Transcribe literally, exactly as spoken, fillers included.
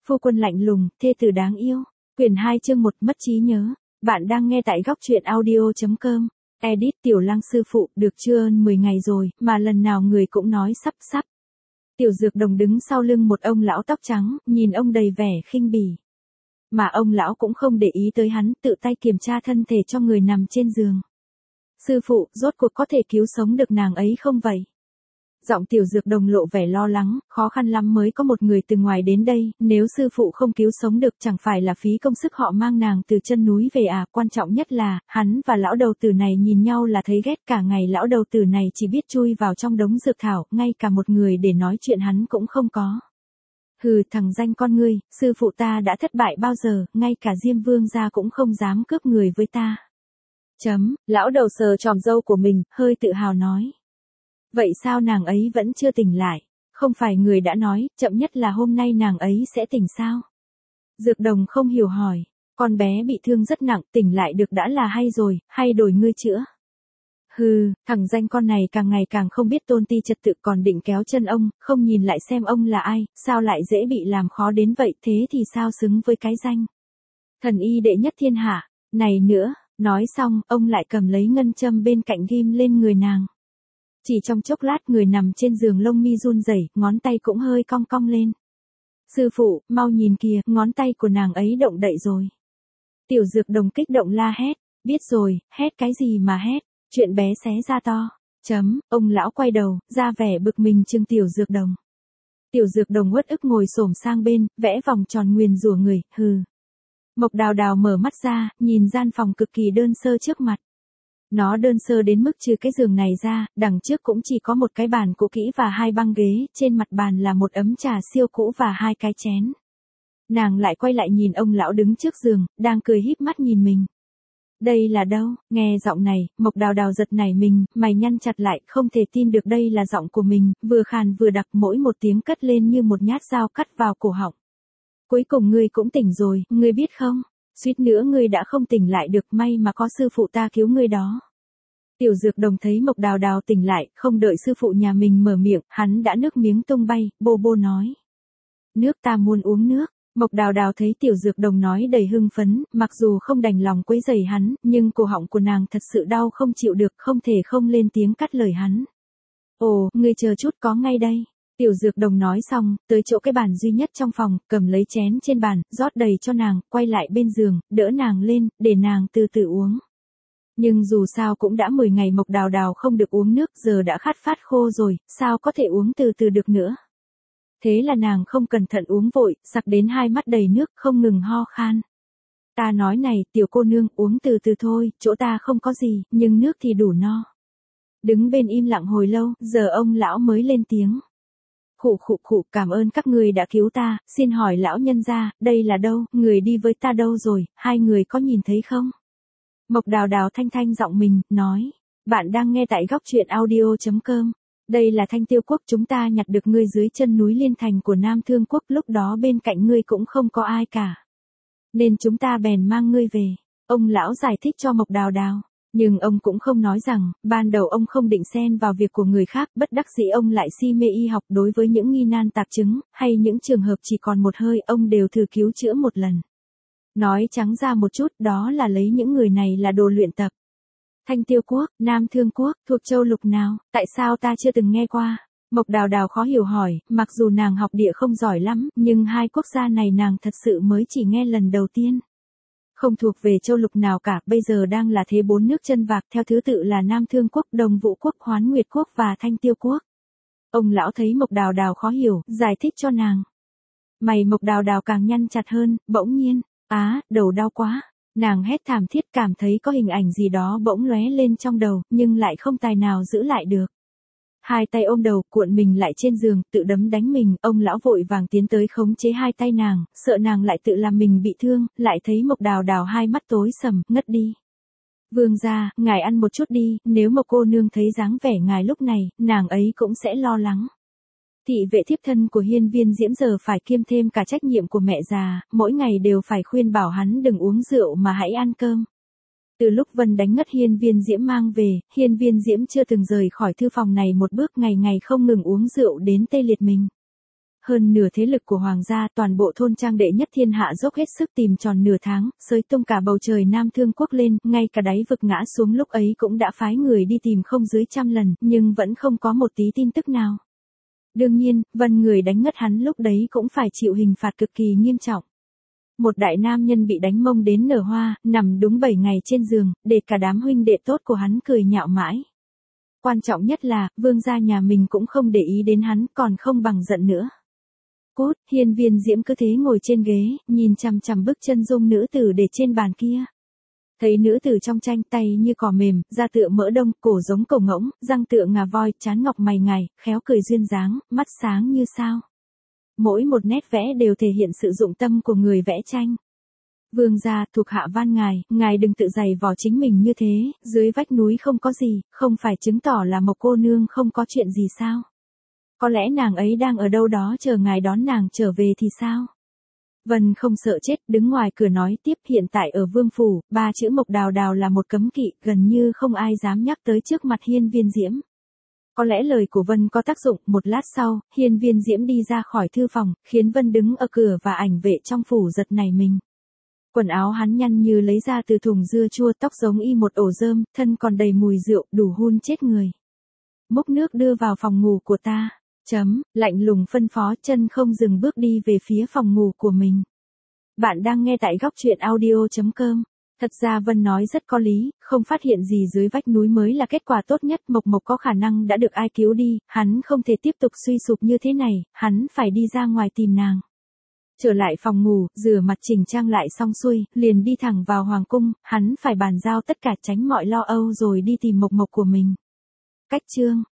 Phu quân lạnh lùng, thê tử đáng yêu. Quyển hai chương một, mất trí nhớ. Bạn đang nghe tại góc truyện audio chấm com. Edit Tiểu Lăng sư phụ, được chưa mười ngày rồi, mà lần nào người cũng nói sắp sắp. Tiểu Dược Đồng đứng sau lưng một ông lão tóc trắng, nhìn ông đầy vẻ khinh bỉ. Mà ông lão cũng không để ý tới hắn, tự tay kiểm tra thân thể cho người nằm trên giường. Sư phụ, rốt cuộc có thể cứu sống được nàng ấy không vậy? Giọng Tiểu Dược Đồng lộ vẻ lo lắng, khó khăn lắm mới có một người từ ngoài đến đây, nếu sư phụ không cứu sống được chẳng phải là phí công sức họ mang nàng từ chân núi về à, quan trọng nhất là, hắn và lão đầu tử này nhìn nhau là thấy ghét, cả ngày lão đầu tử này chỉ biết chui vào trong đống dược thảo, ngay cả một người để nói chuyện hắn cũng không có. Hừ, thằng danh con ngươi, sư phụ ta đã thất bại bao giờ, ngay cả Diêm Vương gia cũng không dám cướp người với ta. Chấm, lão đầu sờ tròm râu của mình, hơi tự hào nói. Vậy sao nàng ấy vẫn chưa tỉnh lại? Không phải người đã nói, chậm nhất là hôm nay nàng ấy sẽ tỉnh sao? Dược Đồng không hiểu hỏi, con bé bị thương rất nặng, tỉnh lại được đã là hay rồi, hay đổi ngươi chữa? Hừ, thằng danh con này càng ngày càng không biết tôn ti trật tự, còn định kéo chân ông, không nhìn lại xem ông là ai, sao lại dễ bị làm khó đến vậy, thế thì sao xứng với cái danh thần y đệ nhất thiên hạ, này nữa, nói xong, ông lại cầm lấy ngân châm bên cạnh ghim lên người nàng. Chỉ trong chốc lát người nằm trên giường lông mi run rẩy, ngón tay cũng hơi cong cong lên. Sư phụ, mau nhìn kìa, ngón tay của nàng ấy động đậy rồi. Tiểu Dược Đồng kích động la hét, biết rồi, hét cái gì mà hét, chuyện bé xé ra to. Chấm, ông lão quay đầu, ra vẻ bực mình trừng Tiểu Dược Đồng. Tiểu Dược Đồng uất ức ngồi xổm sang bên, vẽ vòng tròn nguyền rủa người, hừ. Mộc Đào Đào mở mắt ra, nhìn gian phòng cực kỳ đơn sơ trước mặt. Nó đơn sơ đến mức trừ cái giường này ra, đằng trước cũng chỉ có một cái bàn cũ kỹ và hai băng ghế, trên mặt bàn là một ấm trà siêu cũ và hai cái chén. Nàng lại quay lại nhìn ông lão đứng trước giường, đang cười híp mắt nhìn mình. Đây là đâu? Nghe giọng này, Mộc Đào Đào giật nảy mình, mày nhăn chặt lại, không thể tin được đây là giọng của mình, vừa khàn vừa đặc, mỗi một tiếng cất lên như một nhát dao cắt vào cổ họng. Cuối cùng ngươi cũng tỉnh rồi, ngươi biết không? Suýt nữa ngươi đã không tỉnh lại được, may mà có sư phụ ta cứu ngươi đó. Tiểu Dược Đồng thấy Mộc Đào Đào tỉnh lại, không đợi sư phụ nhà mình mở miệng, hắn đã nước miếng tung bay, bô bô nói. Nước, ta muốn uống nước. Mộc Đào Đào thấy Tiểu Dược Đồng nói đầy hưng phấn, mặc dù không đành lòng quấy rầy hắn, nhưng cổ họng của nàng thật sự đau không chịu được, không thể không lên tiếng cắt lời hắn. Ồ, ngươi chờ chút, có ngay đây. Tiểu Dược Đồng nói xong, tới chỗ cái bàn duy nhất trong phòng, cầm lấy chén trên bàn, rót đầy cho nàng, quay lại bên giường, đỡ nàng lên, để nàng từ từ uống. Nhưng dù sao cũng đã mười ngày Mộc Đào Đào không được uống nước, giờ đã khát phát khô rồi, sao có thể uống từ từ được nữa. Thế là nàng không cẩn thận uống vội, sặc đến hai mắt đầy nước, không ngừng ho khan. Ta nói này, tiểu cô nương, uống từ từ thôi, chỗ ta không có gì, nhưng nước thì đủ no. Đứng bên im lặng hồi lâu, giờ ông lão mới lên tiếng. Khụ khụ khụ, cảm ơn các người đã cứu ta, xin hỏi lão nhân gia, đây là đâu, người đi với ta đâu rồi, hai người có nhìn thấy không? Mộc Đào Đào thanh thanh giọng mình, nói, bạn đang nghe tại góc truyện audio chấm com. Đây là Thanh Tiêu Quốc, chúng ta nhặt được ngươi dưới chân núi Liên Thành của Nam Thương Quốc, lúc đó bên cạnh ngươi cũng không có ai cả. Nên chúng ta bèn mang ngươi về. Ông lão giải thích cho Mộc Đào Đào. Nhưng ông cũng không nói rằng, ban đầu ông không định xen vào việc của người khác, bất đắc dĩ ông lại si mê y học, đối với những nghi nan tạp chứng, hay những trường hợp chỉ còn một hơi, ông đều thử cứu chữa một lần. Nói trắng ra một chút, đó là lấy những người này là đồ luyện tập. Thanh Tiêu Quốc, Nam Thương Quốc, thuộc châu lục nào, tại sao ta chưa từng nghe qua? Mộc Đào Đào khó hiểu hỏi, mặc dù nàng học địa không giỏi lắm, nhưng hai quốc gia này nàng thật sự mới chỉ nghe lần đầu tiên. Không thuộc về châu lục nào cả, bây giờ đang là thế bốn nước chân vạc, theo thứ tự là Nam Thương Quốc, Đồng Vũ Quốc, Hoán Nguyệt Quốc và Thanh Tiêu Quốc. Ông lão thấy Mộc Đào Đào khó hiểu, giải thích cho nàng. Mày Mộc Đào Đào càng nhăn chặt hơn, bỗng nhiên, á, đầu đau quá. Nàng hét thảm thiết, cảm thấy có hình ảnh gì đó bỗng lóe lên trong đầu, nhưng lại không tài nào giữ lại được. Hai tay ôm đầu, cuộn mình lại trên giường, tự đấm đánh mình, ông lão vội vàng tiến tới khống chế hai tay nàng, sợ nàng lại tự làm mình bị thương, lại thấy Mộc Đào Đào hai mắt tối sầm, ngất đi. Vương gia, ngài ăn một chút đi, nếu Mộc cô nương thấy dáng vẻ ngài lúc này, nàng ấy cũng sẽ lo lắng. Thị vệ thiếp thân của Hiên Viên Diễm giờ phải kiêm thêm cả trách nhiệm của mẹ già, mỗi ngày đều phải khuyên bảo hắn đừng uống rượu mà hãy ăn cơm. Từ lúc Vân đánh ngất Hiên Viên Diễm mang về, Hiên Viên Diễm chưa từng rời khỏi thư phòng này một bước, ngày ngày không ngừng uống rượu đến tê liệt mình. hơn nửa thế lực của hoàng gia, toàn bộ thôn trang đệ nhất thiên hạ dốc hết sức tìm tròn nửa tháng, xới tung cả bầu trời Nam Thương Quốc lên, ngay cả đáy vực ngã xuống lúc ấy cũng đã phái người đi tìm không dưới trăm lần, nhưng vẫn không có một tí tin tức nào. Đương nhiên, Vân người đánh ngất hắn lúc đấy cũng phải chịu hình phạt cực kỳ nghiêm trọng. Một đại nam nhân bị đánh mông đến nở hoa, nằm đúng bảy ngày trên giường, để cả đám huynh đệ tốt của hắn cười nhạo mãi. Quan trọng nhất là, vương gia nhà mình cũng không để ý đến hắn, còn không bằng giận nữa. Cút, Hiên Viên Diễm cứ thế ngồi trên ghế, nhìn chằm chằm bức chân dung nữ tử để trên bàn kia. Thấy nữ tử trong tranh, tay như cỏ mềm, da tựa mỡ đông, cổ giống cổ ngỗng, răng tựa ngà voi, trán ngọc mày ngài, khéo cười duyên dáng, mắt sáng như sao. Mỗi một nét vẽ đều thể hiện sự dụng tâm của người vẽ tranh. Vương gia, thuộc hạ van ngài, ngài đừng tự giày vò chính mình như thế, dưới vách núi không có gì, không phải chứng tỏ là Mộc cô nương không có chuyện gì sao? Có lẽ nàng ấy đang ở đâu đó chờ ngài đón nàng trở về thì sao? Vân không sợ chết, đứng ngoài cửa nói tiếp, hiện tại ở Vương phủ, ba chữ Mộc Đào Đào là một cấm kỵ, gần như không ai dám nhắc tới trước mặt Hiên Viên Diễm. Có lẽ lời của Vân có tác dụng, một lát sau, Hiên Viên Diễm đi ra khỏi thư phòng, khiến Vân đứng ở cửa và ảnh vệ trong phủ giật nảy mình. Quần áo hắn nhăn như lấy ra từ thùng dưa chua, tóc giống y một ổ rơm, thân còn đầy mùi rượu, đủ hun chết người. Múc nước đưa vào phòng ngủ của ta. Chấm, lạnh lùng phân phó, chân không dừng bước đi về phía phòng ngủ của mình. Bạn đang nghe tại góc truyện audio chấm com. Thật ra Vân nói rất có lý, không phát hiện gì dưới vách núi mới là kết quả tốt nhất, Mộc Mộc có khả năng đã được ai cứu đi, hắn không thể tiếp tục suy sụp như thế này, hắn phải đi ra ngoài tìm nàng. Trở lại phòng ngủ, rửa mặt chỉnh trang lại xong xuôi, liền đi thẳng vào hoàng cung, hắn phải bàn giao tất cả tránh mọi lo âu rồi đi tìm Mộc Mộc của mình. Cách chương